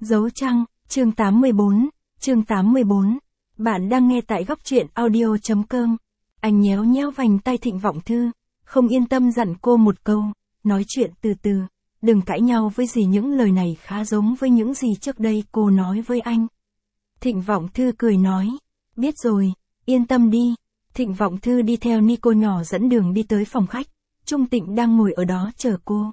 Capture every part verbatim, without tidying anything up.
Dấu trăng, chương tám mươi bốn, chương tám mươi bốn. Bạn đang nghe tại góc truyện audio.com. Anh nhéo nhéo vành tay Thịnh Vọng Thư, không yên tâm dặn cô một câu, nói chuyện từ từ, đừng cãi nhau với gì, những lời này khá giống với những gì trước đây cô nói với anh. Thịnh Vọng Thư cười nói, biết rồi, yên tâm đi. Thịnh Vọng Thư đi theo Nico nhỏ dẫn đường đi tới phòng khách, Trung Tịnh đang ngồi ở đó chờ cô.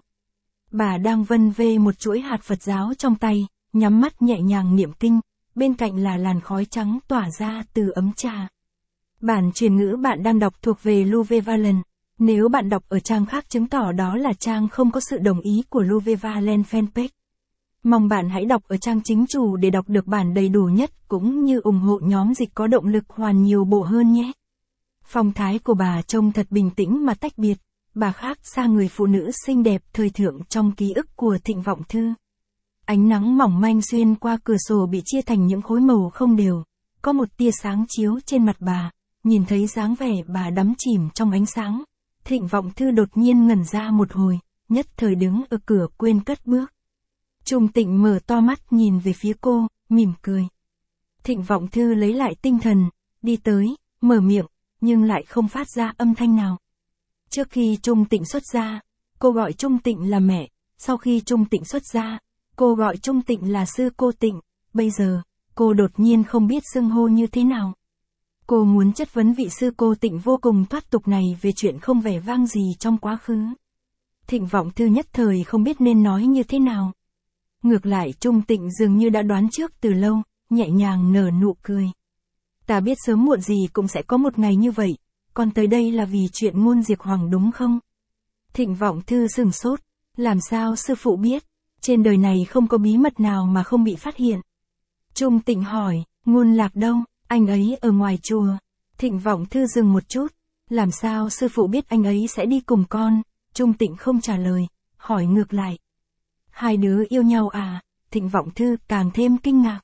Bà đang vân vê một chuỗi hạt Phật giáo trong tay, nhắm mắt nhẹ nhàng niệm kinh, bên cạnh là làn khói trắng tỏa ra từ ấm trà. Bản truyền ngữ bạn đang đọc thuộc về Luvevallen. Nếu bạn đọc ở trang khác chứng tỏ đó là trang không có sự đồng ý của Luvevallen fanpage. Mong bạn hãy đọc ở trang chính chủ để đọc được bản đầy đủ nhất cũng như ủng hộ nhóm dịch có động lực hoàn nhiều bộ hơn nhé. Phong thái của bà trông thật bình tĩnh mà tách biệt, bà khác xa người phụ nữ xinh đẹp thời thượng trong ký ức của Thịnh Vọng Thư. Ánh nắng mỏng manh xuyên qua cửa sổ bị chia thành những khối màu không đều, có một tia sáng chiếu trên mặt bà, nhìn thấy dáng vẻ bà đắm chìm trong ánh sáng. Thịnh Vọng Thư đột nhiên ngẩn ra một hồi, nhất thời đứng ở cửa quên cất bước. Trung Tịnh mở to mắt nhìn về phía cô, mỉm cười. Thịnh Vọng Thư lấy lại tinh thần, đi tới, mở miệng, nhưng lại không phát ra âm thanh nào. Trước khi Trung Tịnh xuất ra, cô gọi Trung Tịnh là mẹ, sau khi Trung Tịnh xuất ra, cô gọi Trung Tịnh là sư cô Tịnh, bây giờ, cô đột nhiên không biết xưng hô như thế nào. Cô muốn chất vấn vị sư cô Tịnh vô cùng thoát tục này về chuyện không vẻ vang gì trong quá khứ. Thịnh Vọng Thư nhất thời không biết nên nói như thế nào. Ngược lại Trung Tịnh dường như đã đoán trước từ lâu, nhẹ nhàng nở nụ cười. Ta biết sớm muộn gì cũng sẽ có một ngày như vậy, còn tới đây là vì chuyện Ngôn Diệp Hoàng đúng không? Thịnh Vọng Thư sửng sốt, làm sao sư phụ biết, trên đời này không có bí mật nào mà không bị phát hiện. Trung Tịnh hỏi, Ngôn Lạc đâu, anh ấy ở ngoài chùa. Thịnh Vọng Thư dừng một chút, làm sao sư phụ biết anh ấy sẽ đi cùng con? Trung Tịnh không trả lời, hỏi ngược lại. Hai đứa yêu nhau à? Thịnh Vọng Thư càng thêm kinh ngạc.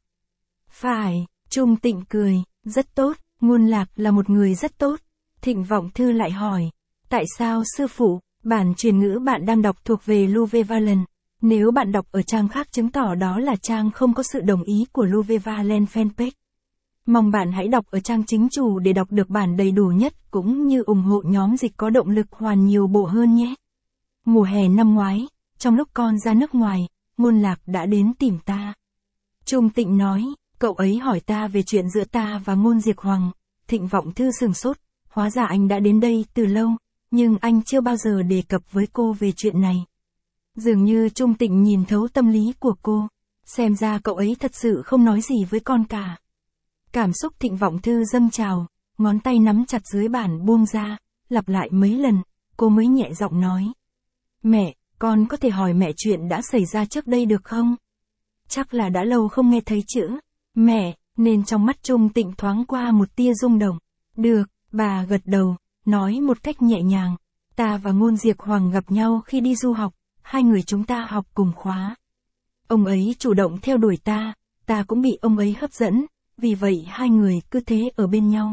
Phải, Trung Tịnh cười, rất tốt, Ngôn Lạc là một người rất tốt. Thịnh Vọng Thư lại hỏi, tại sao sư phụ? Bản truyền ngữ bạn đang đọc thuộc về Luvevallen. Nếu bạn đọc ở trang khác chứng tỏ đó là trang không có sự đồng ý của Luvevallen fanpage. Mong bạn hãy đọc ở trang chính chủ để đọc được bản đầy đủ nhất cũng như ủng hộ nhóm dịch có động lực hoàn nhiều bộ hơn nhé. Mùa hè năm ngoái, trong lúc con ra nước ngoài, Ngôn Lạc đã đến tìm ta. Trung Tịnh nói, cậu ấy hỏi ta về chuyện giữa ta và Ngôn Diệp Hoàng. Thịnh Vọng Thư sửng sốt, hóa ra anh đã đến đây từ lâu, nhưng anh chưa bao giờ đề cập với cô về chuyện này. Dường như Trung Tịnh nhìn thấu tâm lý của cô, xem ra cậu ấy thật sự không nói gì với con cả. Cảm xúc Thịnh Vọng Thư dâng trào, ngón tay nắm chặt dưới bàn buông ra, lặp lại mấy lần, cô mới nhẹ giọng nói. Mẹ, con có thể hỏi mẹ chuyện đã xảy ra trước đây được không? Chắc là đã lâu không nghe thấy chữ mẹ, nên trong mắt Trung Tịnh thoáng qua một tia rung động. Được, bà gật đầu, nói một cách nhẹ nhàng. Ta và Ngôn Diệp Hoàng gặp nhau khi đi du học, hai người chúng ta học cùng khóa. Ông ấy chủ động theo đuổi ta, ta cũng bị ông ấy hấp dẫn, vì vậy hai người cứ thế ở bên nhau.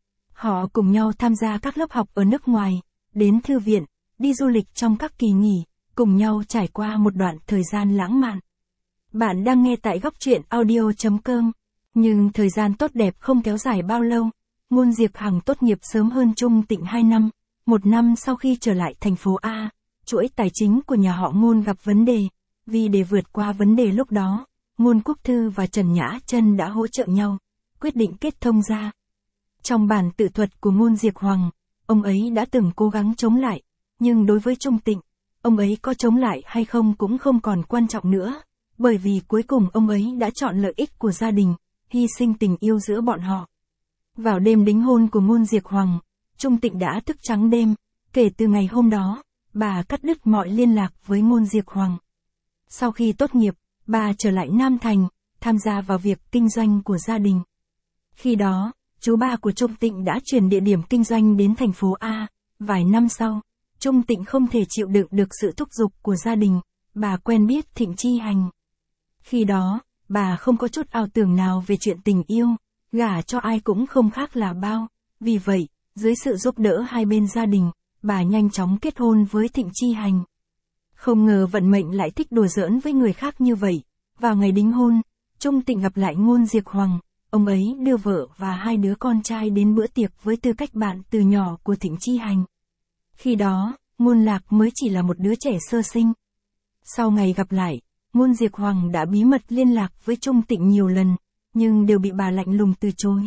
Họ cùng nhau tham gia các lớp học ở nước ngoài, đến thư viện, đi du lịch trong các kỳ nghỉ, cùng nhau trải qua một đoạn thời gian lãng mạn. Bạn đang nghe tại góc truyện audio.com. Nhưng thời gian tốt đẹp không kéo dài bao lâu. Ngôn Diệp Hằng tốt nghiệp sớm hơn Trung Tịnh hai năm. Một năm sau khi trở lại thành phố A, chuỗi tài chính của nhà họ Ngôn gặp vấn đề. Vì để vượt qua vấn đề lúc đó, Ngôn Quốc Thư và Trần Nhã Trân đã hỗ trợ nhau, quyết định kết thông ra. Trong bản tự thuật của Ngôn Diệp Hoàng, ông ấy đã từng cố gắng chống lại, nhưng đối với Trung Tịnh, ông ấy có chống lại hay không cũng không còn quan trọng nữa, bởi vì cuối cùng ông ấy đã chọn lợi ích của gia đình, hy sinh tình yêu giữa bọn họ. Vào đêm đính hôn của Ngôn Diệp Hoàng, Trung Tịnh đã thức trắng đêm, kể từ ngày hôm đó, bà cắt đứt mọi liên lạc với Ngôn Diệp Hoàng. Sau khi tốt nghiệp, bà trở lại Nam Thành, tham gia vào việc kinh doanh của gia đình. Khi đó, chú ba của Trung Tịnh đã chuyển địa điểm kinh doanh đến thành phố A. Vài năm sau, Trung Tịnh không thể chịu đựng được sự thúc giục của gia đình, bà quen biết Thịnh Chi Hành. Khi đó, bà không có chút ảo tưởng nào về chuyện tình yêu, gả cho ai cũng không khác là bao. Vì vậy, dưới sự giúp đỡ hai bên gia đình, bà nhanh chóng kết hôn với Thịnh Chi Hành. Không ngờ vận mệnh lại thích đùa giỡn với người khác như vậy. Vào ngày đính hôn, Trung Tịnh gặp lại Ngôn Diệp Hoàng, ông ấy đưa vợ và hai đứa con trai đến bữa tiệc với tư cách bạn từ nhỏ của Thịnh Chi Hành. Khi đó, Ngôn Lạc mới chỉ là một đứa trẻ sơ sinh. Sau ngày gặp lại, Ngôn Diệp Hoàng đã bí mật liên lạc với Trung Tịnh nhiều lần, nhưng đều bị bà lạnh lùng từ chối.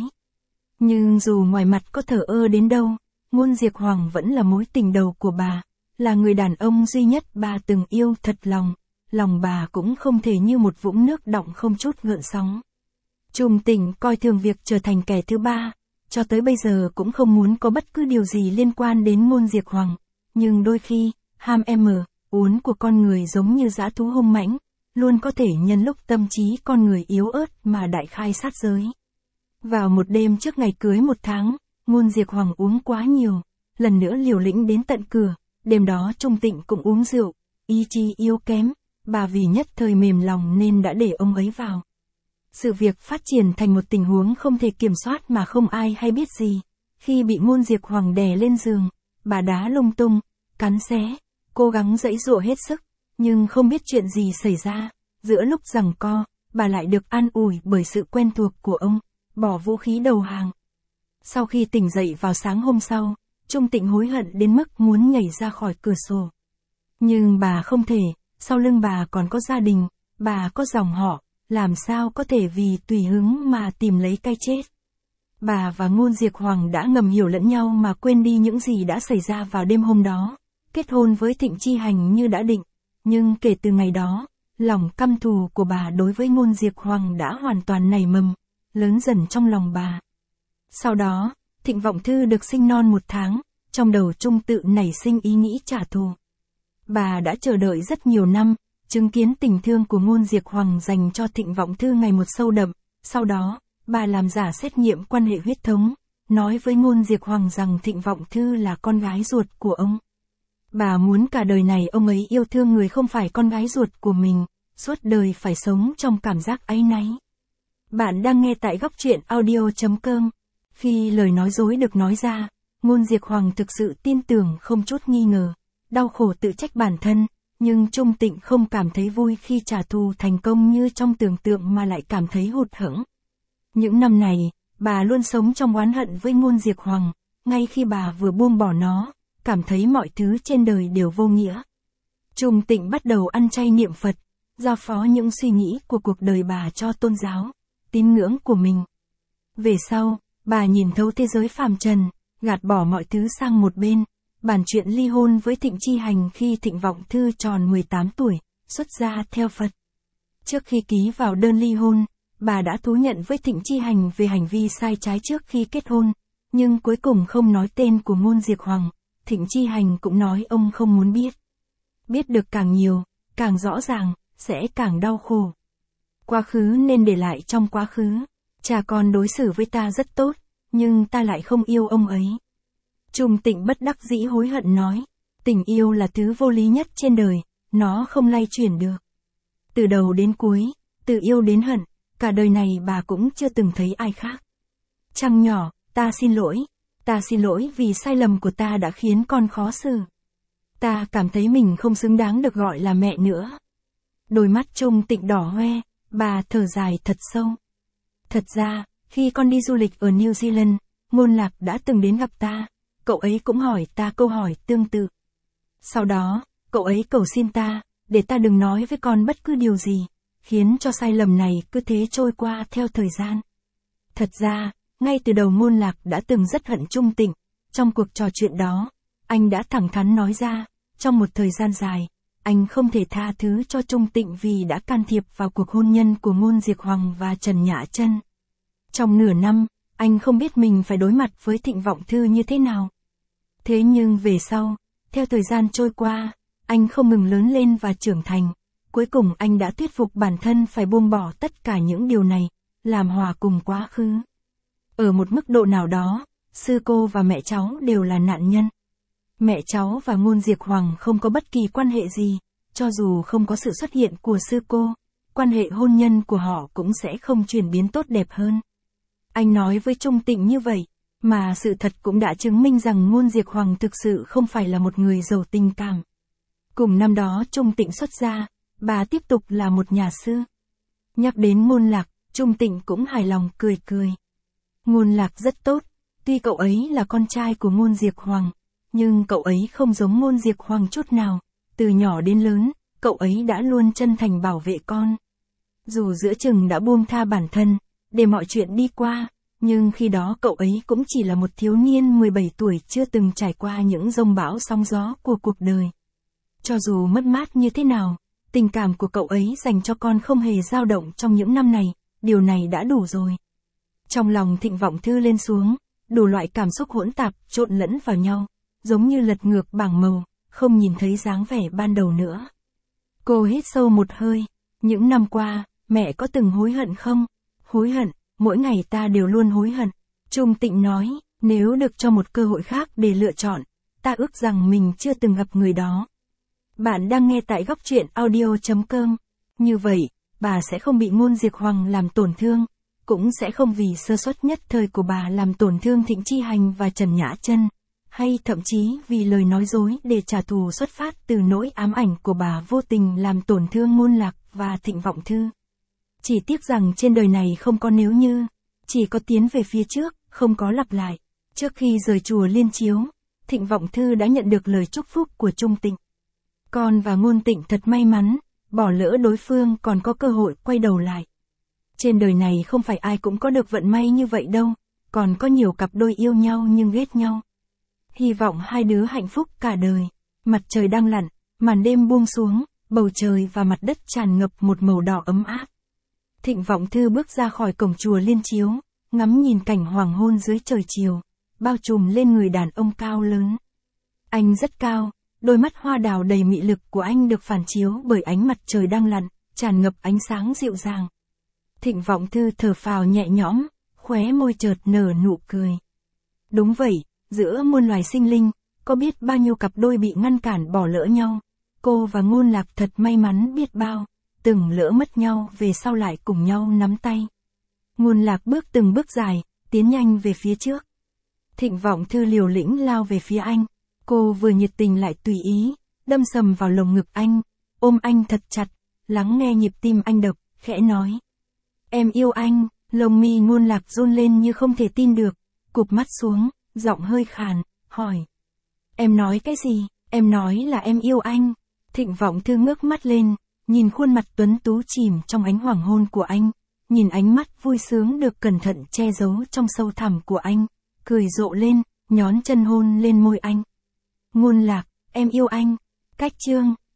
Nhưng dù ngoài mặt có thờ ơ đến đâu, Ngôn Diệp Hoàng vẫn là mối tình đầu của bà, là người đàn ông duy nhất bà từng yêu thật lòng, lòng bà cũng không thể như một vũng nước đọng không chút gợn sóng. Trung Tịnh coi thường việc trở thành kẻ thứ ba, cho tới bây giờ cũng không muốn có bất cứ điều gì liên quan đến Ngôn Diệp Hoàng, nhưng đôi khi, ham em uốn của con người giống như dã thú hung mãnh, luôn có thể nhân lúc tâm trí con người yếu ớt mà đại khai sát giới. Vào một đêm trước ngày cưới một tháng, Ngôn Diệp Hoàng uống quá nhiều, lần nữa liều lĩnh đến tận cửa, đêm đó Trung Tịnh cũng uống rượu, ý chí yếu kém, bà vì nhất thời mềm lòng nên đã để ông ấy vào. Sự việc phát triển thành một tình huống không thể kiểm soát mà không ai hay biết gì. Khi bị Ngôn Diệp Hoàng đè lên giường, bà đá lung tung, cắn xé, cố gắng giãy giụa hết sức, nhưng không biết chuyện gì xảy ra. Giữa lúc giằng co, bà lại được an ủi bởi sự quen thuộc của ông, bỏ vũ khí đầu hàng. Sau khi tỉnh dậy vào sáng hôm sau, Trung Tịnh hối hận đến mức muốn nhảy ra khỏi cửa sổ. Nhưng bà không thể, sau lưng bà còn có gia đình, bà có dòng họ, làm sao có thể vì tùy hứng mà tìm lấy cái chết. Bà và Ngôn Diệp Hoàng đã ngầm hiểu lẫn nhau mà quên đi những gì đã xảy ra vào đêm hôm đó, kết hôn với Thịnh Chi Hành như đã định, nhưng kể từ ngày đó, lòng căm thù của bà đối với Ngôn Diệp Hoàng đã hoàn toàn nảy mầm, lớn dần trong lòng bà. Sau đó, Thịnh Vọng Thư được sinh non một tháng, trong đầu Trung tự nảy sinh ý nghĩ trả thù. Bà đã chờ đợi rất nhiều năm, chứng kiến tình thương của Ngôn Diệp Hoàng dành cho Thịnh Vọng Thư ngày một sâu đậm, sau đó, bà làm giả xét nghiệm quan hệ huyết thống, nói với Ngôn Diệp Hoàng rằng Thịnh Vọng Thư là con gái ruột của ông. Bà muốn cả đời này ông ấy yêu thương người không phải con gái ruột của mình, suốt đời phải sống trong cảm giác áy náy. Bạn đang nghe tại góc truyện audio chấm com. Khi lời nói dối được nói ra, Ngôn Diệp Hoàng thực sự tin tưởng không chút nghi ngờ, đau khổ tự trách bản thân, nhưng Trung Tịnh không cảm thấy vui khi trả thù thành công như trong tưởng tượng mà lại cảm thấy hụt hẫng. Những năm này, bà luôn sống trong oán hận với Ngôn Diệp Hoàng, ngay khi bà vừa buông bỏ nó, cảm thấy mọi thứ trên đời đều vô nghĩa. Trung Tịnh bắt đầu ăn chay niệm Phật, giao phó những suy nghĩ của cuộc đời bà cho tôn giáo, tín ngưỡng của mình. Về sau, bà nhìn thấu thế giới phàm trần, gạt bỏ mọi thứ sang một bên, bàn chuyện ly hôn với Thịnh Chi Hành khi Thịnh Vọng Thư tròn mười tám tuổi, xuất gia theo Phật. Trước khi ký vào đơn ly hôn, bà đã thú nhận với Thịnh Chi Hành về hành vi sai trái trước khi kết hôn, nhưng cuối cùng không nói tên của Ngôn Diệp Hoàng, Thịnh Chi Hành cũng nói ông không muốn biết. Biết được càng nhiều, càng rõ ràng, sẽ càng đau khổ. Quá khứ nên để lại trong quá khứ, cha con đối xử với ta rất tốt, nhưng ta lại không yêu ông ấy. Trung Tịnh bất đắc dĩ hối hận nói, tình yêu là thứ vô lý nhất trên đời, nó không lay chuyển được. Từ đầu đến cuối, từ yêu đến hận, cả đời này bà cũng chưa từng thấy ai khác. Trăng nhỏ, ta xin lỗi, ta xin lỗi vì sai lầm của ta đã khiến con khó xử. Ta cảm thấy mình không xứng đáng được gọi là mẹ nữa. Đôi mắt Trung Tịnh đỏ hoe, bà thở dài thật sâu. Thật ra, khi con đi du lịch ở New Zealand, Ngôn Lạc đã từng đến gặp ta, cậu ấy cũng hỏi ta câu hỏi tương tự. Sau đó, cậu ấy cầu xin ta, để ta đừng nói với con bất cứ điều gì, khiến cho sai lầm này cứ thế trôi qua theo thời gian. Thật ra, ngay từ đầu Ngôn Lạc đã từng rất hận Trung Tịnh, trong cuộc trò chuyện đó, anh đã thẳng thắn nói ra, trong một thời gian dài, anh không thể tha thứ cho Trung Tịnh vì đã can thiệp vào cuộc hôn nhân của Ngôn Diệp Hoàng và Trần Nhã Trân. Trong nửa năm, anh không biết mình phải đối mặt với Thịnh Vọng Thư như thế nào. Thế nhưng về sau, theo thời gian trôi qua, anh không ngừng lớn lên và trưởng thành. Cuối cùng anh đã thuyết phục bản thân phải buông bỏ tất cả những điều này, làm hòa cùng quá khứ. Ở một mức độ nào đó, sư cô và mẹ cháu đều là nạn nhân. Mẹ cháu và Ngôn Diệp Hoàng không có bất kỳ quan hệ gì, cho dù không có sự xuất hiện của sư cô, quan hệ hôn nhân của họ cũng sẽ không chuyển biến tốt đẹp hơn. Anh nói với Trung Tịnh như vậy, mà sự thật cũng đã chứng minh rằng Ngôn Diệp Hoàng thực sự không phải là một người giàu tình cảm. Cùng năm đó Trung Tịnh xuất gia, bà tiếp tục là một nhà sư. Nhắc đến Ngôn Lạc, Trung Tịnh cũng hài lòng cười cười. Ngôn Lạc rất tốt, tuy cậu ấy là con trai của Ngôn Diệp Hoàng, nhưng cậu ấy không giống Ngôn Diệp Hoàng chút nào, từ nhỏ đến lớn, cậu ấy đã luôn chân thành bảo vệ con. Dù giữa chừng đã buông tha bản thân, để mọi chuyện đi qua, nhưng khi đó cậu ấy cũng chỉ là một thiếu niên mười bảy tuổi chưa từng trải qua những dông bão sóng gió của cuộc đời. Cho dù mất mát như thế nào, tình cảm của cậu ấy dành cho con không hề dao động trong những năm này, điều này đã đủ rồi. Trong lòng Thịnh Vọng Thư lên xuống, đủ loại cảm xúc hỗn tạp trộn lẫn vào nhau, giống như lật ngược bảng màu, không nhìn thấy dáng vẻ ban đầu nữa. Cô hít sâu một hơi, những năm qua, mẹ có từng hối hận không? Hối hận, mỗi ngày ta đều luôn hối hận. Trung Tịnh nói, nếu được cho một cơ hội khác để lựa chọn, ta ước rằng mình chưa từng gặp người đó. Bạn đang nghe tại góc truyện audio chấm com. Như vậy, bà sẽ không bị Ngôn Diệp Hoàng làm tổn thương, cũng sẽ không vì sơ suất nhất thời của bà làm tổn thương Thịnh Chi Hành và Trần Nhã Chân, hay thậm chí vì lời nói dối để trả thù xuất phát từ nỗi ám ảnh của bà vô tình làm tổn thương Ngôn Lạc và Thịnh Vọng Thư. Chỉ tiếc rằng trên đời này không có nếu như, chỉ có tiến về phía trước, không có lặp lại. Trước khi rời chùa Liên Chiếu, Thịnh Vọng Thư đã nhận được lời chúc phúc của Trung Tịnh. Con và Ngôn Tịnh thật may mắn, bỏ lỡ đối phương còn có cơ hội quay đầu lại. Trên đời này không phải ai cũng có được vận may như vậy đâu, còn có nhiều cặp đôi yêu nhau nhưng ghét nhau. Hy vọng hai đứa hạnh phúc cả đời. Mặt trời đang lặn, màn đêm buông xuống, bầu trời và mặt đất tràn ngập một màu đỏ ấm áp. Thịnh Vọng Thư bước ra khỏi cổng chùa Liên Chiếu, ngắm nhìn cảnh hoàng hôn dưới trời chiều, bao trùm lên người đàn ông cao lớn. Anh rất cao, đôi mắt hoa đào đầy mị lực của anh được phản chiếu bởi ánh mặt trời đang lặn, tràn ngập ánh sáng dịu dàng. Thịnh Vọng Thư thở phào nhẹ nhõm, khóe môi chợt nở nụ cười. Đúng vậy, giữa muôn loài sinh linh, có biết bao nhiêu cặp đôi bị ngăn cản bỏ lỡ nhau. Cô và Ngôn Lạc thật may mắn biết bao, từng lỡ mất nhau về sau lại cùng nhau nắm tay. Ngôn Lạc bước từng bước dài, tiến nhanh về phía trước. Thịnh Vọng Thư liều lĩnh lao về phía anh. Cô vừa nhiệt tình lại tùy ý, đâm sầm vào lồng ngực anh, ôm anh thật chặt, lắng nghe nhịp tim anh đập, khẽ nói. Em yêu anh. Lông mi Ngôn Lạc run lên như không thể tin được, cụp mắt xuống, giọng hơi khàn, hỏi. Em nói cái gì? Em nói là em yêu anh. Thịnh Vọng Thư ngước mắt lên, nhìn khuôn mặt tuấn tú chìm trong ánh hoàng hôn của anh, nhìn ánh mắt vui sướng được cẩn thận che giấu trong sâu thẳm của anh, cười rộ lên, nhón chân hôn lên môi anh. Ngôn Lạc, em yêu anh. Cách chương